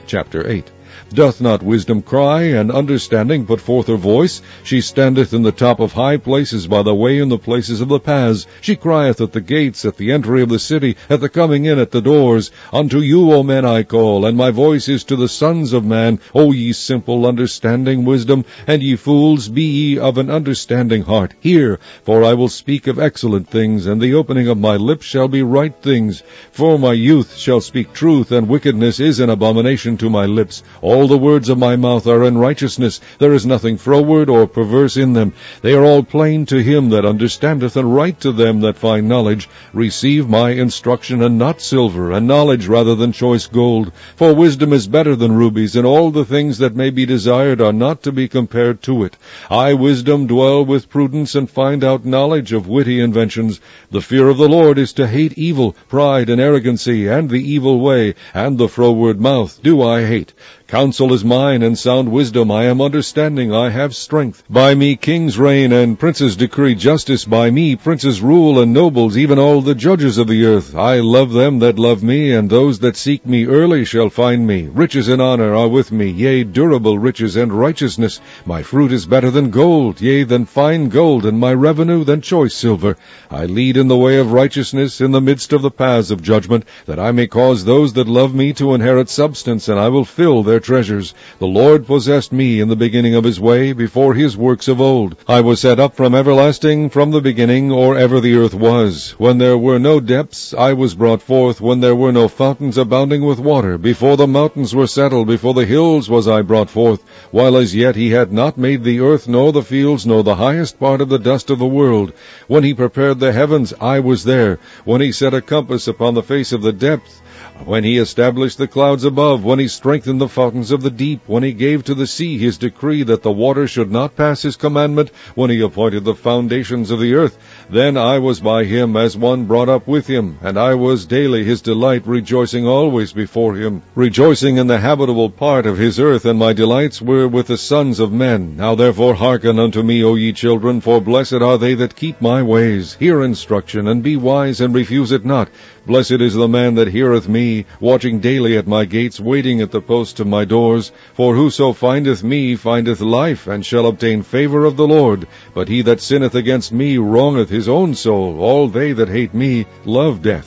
Chapter 8. Doth not wisdom cry, and understanding put forth her voice? She standeth in the top of high places, by the way in the places of the paths. She crieth at the gates, at the entry of the city, at the coming in at the doors. Unto you, O men, I call, and my voice is to the sons of man. O ye simple, understanding wisdom, and ye fools, be ye of an understanding heart. Hear, for I will speak of excellent things, and the opening of my lips shall be right things. For my youth shall speak truth, and wickedness is an abomination to my lips. All the words of my mouth are in righteousness. There is nothing froward or perverse in them. They are all plain to him that understandeth, and right to them that find knowledge. Receive my instruction, and not silver, and knowledge rather than choice gold. For wisdom is better than rubies, and all the things that may be desired are not to be compared to it. I, wisdom, dwell with prudence, and find out knowledge of witty inventions. The fear of the Lord is to hate evil, pride and arrogancy, and the evil way, and the froward mouth do I hate. Counsel is mine, and sound wisdom. I am understanding, I have strength. By me kings reign, and princes decree justice. By me princes rule, and nobles, even all the judges of the earth. I love them that love me, and those that seek me early shall find me. Riches and honor are with me, yea, durable riches and righteousness. My fruit is better than gold, yea, than fine gold, and my revenue than choice silver. I lead in the way of righteousness, in the midst of the paths of judgment, that I may cause those that love me to inherit substance, and I will fill their treasures. The Lord possessed me in the beginning of his way, before his works of old. I was set up from everlasting, from the beginning, or ever the earth was. When there were no depths, I was brought forth, when there were no fountains abounding with water. Before the mountains were settled, before the hills was I brought forth, while as yet he had not made the earth, nor the fields, nor the highest part of the dust of the world. When he prepared the heavens, I was there. When he set a compass upon the face of the depth, when he established the clouds above, when he strengthened the fountains of the deep, when he gave to the sea his decree that the water should not pass his commandment, when he appointed the foundations of the earth, then I was by him as one brought up with him, and I was daily his delight, rejoicing always before him, rejoicing in the habitable part of his earth, and my delights were with the sons of men. Now therefore hearken unto me, O ye children, for blessed are they that keep my ways. Hear instruction, and be wise, and refuse it not. Blessed is the man that heareth me, watching daily at my gates, waiting at the posts of my doors. For whoso findeth me findeth life, and shall obtain favor of the Lord. But he that sinneth against me wrongeth his own soul. All they that hate me love death.